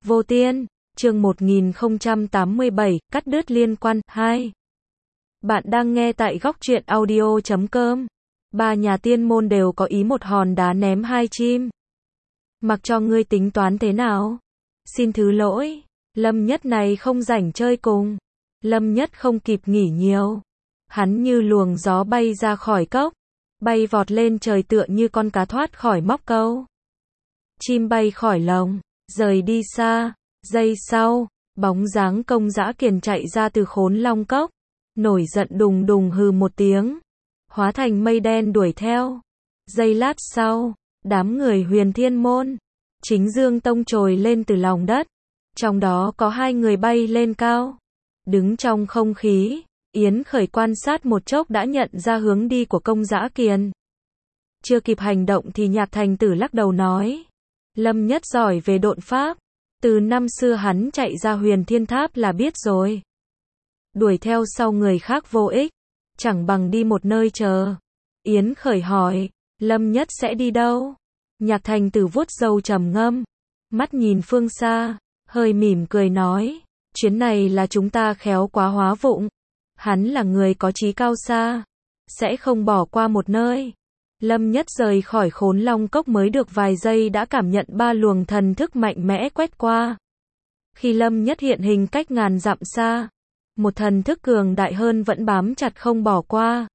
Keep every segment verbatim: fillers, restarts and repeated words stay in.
Vô Tiên, chương một nghìn không trăm tám mươi bảy, cắt đứt liên quan, hai. Bạn đang nghe tại góc truyện audio chấm com. Ba nhà tiên môn đều có ý một hòn đá ném hai chim. Mặc cho ngươi tính toán thế nào. Xin thứ lỗi, Lâm Nhất này không rảnh chơi cùng. Lâm Nhất không kịp nghỉ nhiều. Hắn như luồng gió bay ra khỏi cốc, bay vọt lên trời tựa như con cá thoát khỏi móc câu. Chim bay khỏi lồng, rời đi xa. Giây sau, bóng dáng Công Dã Kiền chạy ra từ Khốn Long Cốc, nổi giận đùng đùng hừ một tiếng, hóa thành mây đen đuổi theo. Giây lát sau, đám người Huyền Thiên Môn, Chính Dương Tông trồi lên từ lòng đất, trong đó có hai người bay lên cao, đứng trong không khí. Yến Khởi quan sát một chốc đã nhận ra hướng đi của Công Dã Kiền. Chưa kịp hành động thì Nhạc Thành Tử lắc đầu nói, Lâm Nhất giỏi về độn pháp, từ năm xưa hắn chạy ra Huyền Thiên Tháp là biết rồi. Đuổi theo sau người khác vô ích, chẳng bằng đi một nơi chờ. Yến Khởi hỏi, Lâm Nhất sẽ đi đâu? Nhạc Thành Tử vuốt râu trầm ngâm, mắt nhìn phương xa, hơi mỉm cười nói, chuyến này là chúng ta khéo quá hóa vụng. Hắn là người có chí cao xa, sẽ không bỏ qua một nơi. Lâm Nhất rời khỏi Khốn Long Cốc mới được vài giây đã cảm nhận ba luồng thần thức mạnh mẽ quét qua. Khi Lâm Nhất hiện hình cách ngàn dặm xa, một thần thức cường đại hơn vẫn bám chặt không bỏ qua.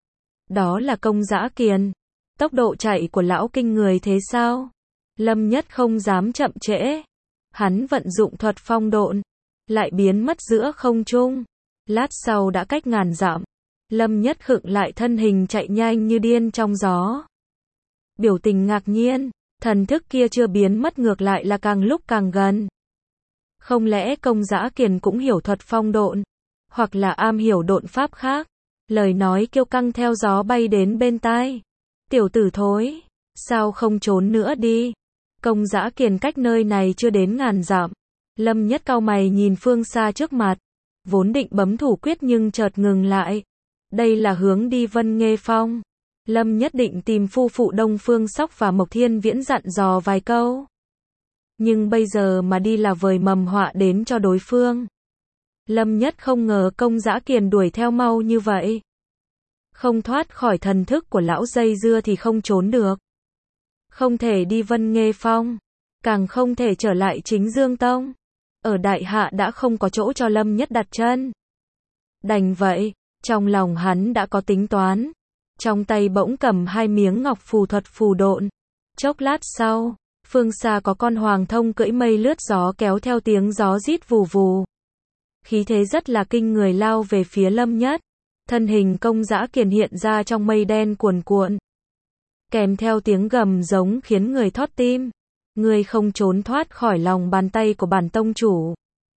Đó là Công Dã Kiền. Tốc độ chạy của lão kinh người thế sao? Lâm Nhất không dám chậm trễ. Hắn vận dụng thuật phong độn, lại biến mất giữa không trung. Lát sau đã cách ngàn dặm. Lâm Nhất khựng lại thân hình chạy nhanh như điên trong gió. Biểu tình ngạc nhiên, thần thức kia chưa biến mất ngược lại là càng lúc càng gần. Không lẽ Công Dã Kiền cũng hiểu thuật phong độn, hoặc là am hiểu độn pháp khác? Lời nói kiêu căng theo gió bay đến bên tai. Tiểu tử thối, sao không trốn nữa đi? Công Dã Kiền cách nơi này chưa đến ngàn dặm. Lâm Nhất cau mày nhìn phương xa trước mặt, vốn định bấm thủ quyết nhưng chợt ngừng lại. Đây là hướng đi Vân Nghê Phong. Lâm Nhất định tìm phu phụ Đông Phương Sóc và Mộc Thiên Viễn dặn dò vài câu. Nhưng bây giờ mà đi là vời mầm họa đến cho đối phương. Lâm Nhất không ngờ Công Dã Kiền đuổi theo mau như vậy. Không thoát khỏi thần thức của lão dây dưa thì không trốn được. Không thể đi Vân Nghê Phong, càng không thể trở lại Chính Dương Tông. Ở Đại Hạ đã không có chỗ cho Lâm Nhất đặt chân. Đành vậy, trong lòng hắn đã có tính toán. Trong tay bỗng cầm hai miếng ngọc phù thuật phù độn. Chốc lát sau, phương xa có con hoàng thông cưỡi mây lướt gió kéo theo tiếng gió rít vù vù. Khí thế rất là kinh người lao về phía Lâm Nhất. Thân hình Công Dã Kiền hiện ra trong mây đen cuồn cuộn. Kèm theo tiếng gầm giống khiến người thót tim. Ngươi không trốn thoát khỏi lòng bàn tay của bản tông chủ.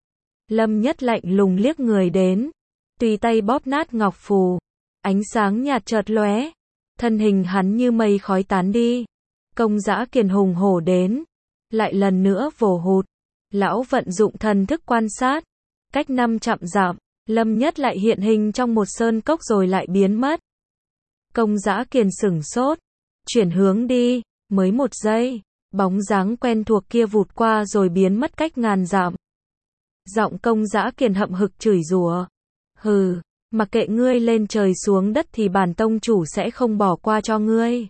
Lâm Nhất lạnh lùng liếc người đến, tùy tay bóp nát ngọc phù. Ánh sáng nhạt chợt lóe, thân hình hắn như mây khói tán đi. Công Dã Kiền hùng hổ đến, lại lần nữa vồ hụt. Lão vận dụng thần thức quan sát, cách năm trăm dặm, Lâm Nhất lại hiện hình trong một sơn cốc rồi lại biến mất. Công Dã Kiền sửng sốt, chuyển hướng đi, mới một giây, bóng dáng quen thuộc kia vụt qua rồi biến mất cách ngàn dặm. Giọng Công Dã Kiền hậm hực chửi rủa, hừ, mặc kệ ngươi lên trời xuống đất thì bản tông chủ sẽ không bỏ qua cho ngươi.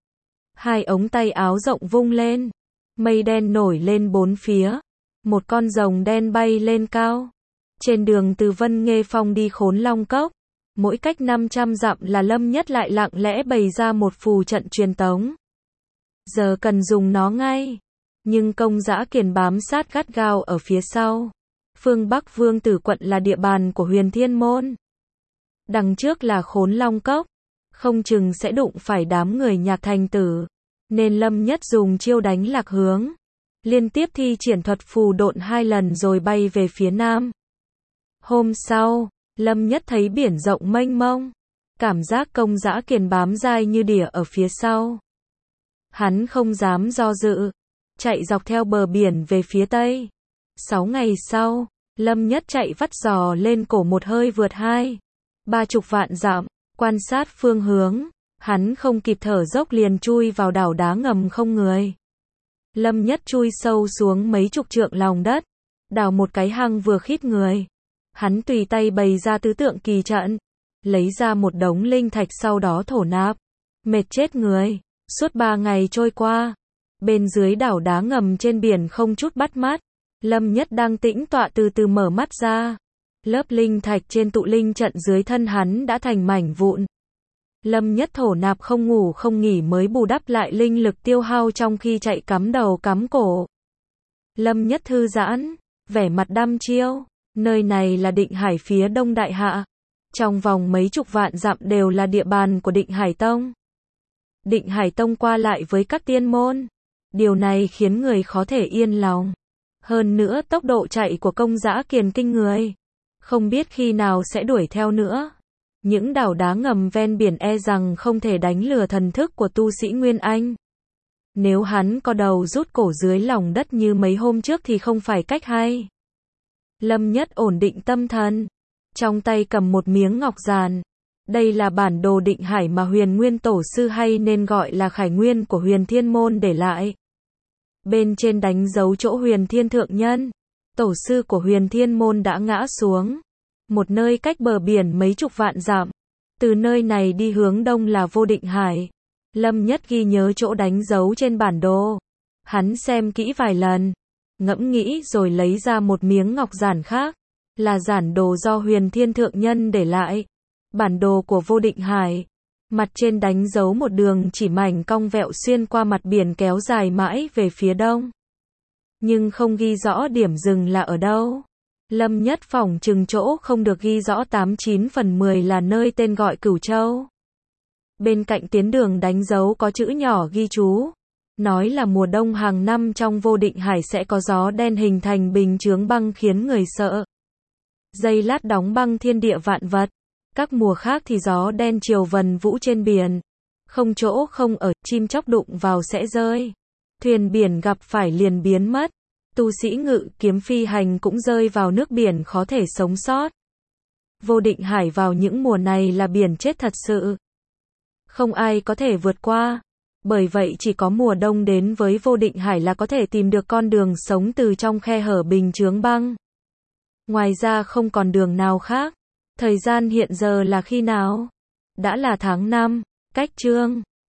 Hai ống tay áo rộng vung lên, mây đen nổi lên bốn phía, một con rồng đen bay lên cao. Trên đường từ Vân Nghê Phong đi Khốn Long Cốc, mỗi cách năm trăm dặm là Lâm Nhất lại lặng lẽ bày ra một phù trận truyền tống. Giờ cần dùng nó ngay, nhưng Công Dã Kiền bám sát gắt gao ở phía sau. Phương Bắc Vương Tử Quận là địa bàn của Huyền Thiên Môn. Đằng trước là Khốn Long Cốc, không chừng sẽ đụng phải đám người Nhạc Thành Tử, nên Lâm Nhất dùng chiêu đánh lạc hướng, liên tiếp thi triển thuật phù độn hai lần rồi bay về phía nam. Hôm sau, Lâm Nhất thấy biển rộng mênh mông, cảm giác Công Dã Kiền bám dai như đỉa ở phía sau. Hắn không dám do dự, chạy dọc theo bờ biển về phía tây. Sáu ngày sau, Lâm Nhất chạy vắt giò lên cổ một hơi vượt hai, ba chục vạn dặm, quan sát phương hướng, hắn không kịp thở dốc liền chui vào đảo đá ngầm không người. Lâm Nhất chui sâu xuống mấy chục trượng lòng đất, đào một cái hang vừa khít người. Hắn tùy tay bày ra tứ tượng kỳ trận, lấy ra một đống linh thạch sau đó thổ nạp. Mệt chết người, suốt ba ngày trôi qua, bên dưới đảo đá ngầm trên biển không chút bắt mắt, Lâm Nhất đang tĩnh tọa từ từ mở mắt ra. Lớp linh thạch trên tụ linh trận dưới thân hắn đã thành mảnh vụn. Lâm Nhất thổ nạp không ngủ không nghỉ mới bù đắp lại linh lực tiêu hao trong khi chạy cắm đầu cắm cổ. Lâm Nhất thư giãn, vẻ mặt đăm chiêu, nơi này là Định Hải phía đông đại hạ. Trong vòng mấy chục vạn dặm đều là địa bàn của Định Hải Tông. Định Hải Tông qua lại với các tiên môn. Điều này khiến người khó thể yên lòng. Hơn nữa tốc độ chạy của công dã kiền kinh người. Không biết khi nào sẽ đuổi theo nữa. Những đảo đá ngầm ven biển e rằng không thể đánh lừa thần thức của tu sĩ Nguyên Anh. Nếu hắn có đầu rút cổ dưới lòng đất như mấy hôm trước thì không phải cách hay. Lâm Nhất ổn định tâm thần. Trong tay cầm một miếng ngọc giàn. Đây là bản đồ Định Hải mà Huyền Nguyên Tổ Sư hay nên gọi là Khải Nguyên của Huyền Thiên Môn để lại. Bên trên đánh dấu chỗ Huyền Thiên Thượng Nhân, Tổ Sư của Huyền Thiên Môn đã ngã xuống. Một nơi cách bờ biển mấy chục vạn dặm. Từ nơi này đi hướng đông là Vô Định Hải. Lâm Nhất ghi nhớ chỗ đánh dấu trên bản đồ. Hắn xem kỹ vài lần, ngẫm nghĩ rồi lấy ra một miếng ngọc giản khác. Là giản đồ do Huyền Thiên Thượng Nhân để lại. Bản đồ của Vô Định Hải. Mặt trên đánh dấu một đường chỉ mảnh cong vẹo xuyên qua mặt biển kéo dài mãi về phía đông. Nhưng không ghi rõ điểm dừng là ở đâu. Lâm Nhất phỏng chừng chỗ không được ghi rõ tám chín phần mười là nơi tên gọi Cửu Châu. Bên cạnh tiến đường đánh dấu có chữ nhỏ ghi chú. Nói là mùa đông hàng năm trong Vô Định Hải sẽ có gió đen hình thành bình chướng băng khiến người sợ. Dây lát đóng băng thiên địa vạn vật. Các mùa khác thì gió đen chiều vần vũ trên biển. Không chỗ không ở, chim chóc đụng vào sẽ rơi. Thuyền biển gặp phải liền biến mất. Tu sĩ ngự kiếm phi hành cũng rơi vào nước biển khó thể sống sót. Vô Định Hải vào những mùa này là biển chết thật sự. Không ai có thể vượt qua. Bởi vậy chỉ có mùa đông đến với Vô Định Hải là có thể tìm được con đường sống từ trong khe hở bình chướng băng. Ngoài ra không còn đường nào khác. Thời gian hiện giờ là khi nào? Đã là tháng năm, cách chương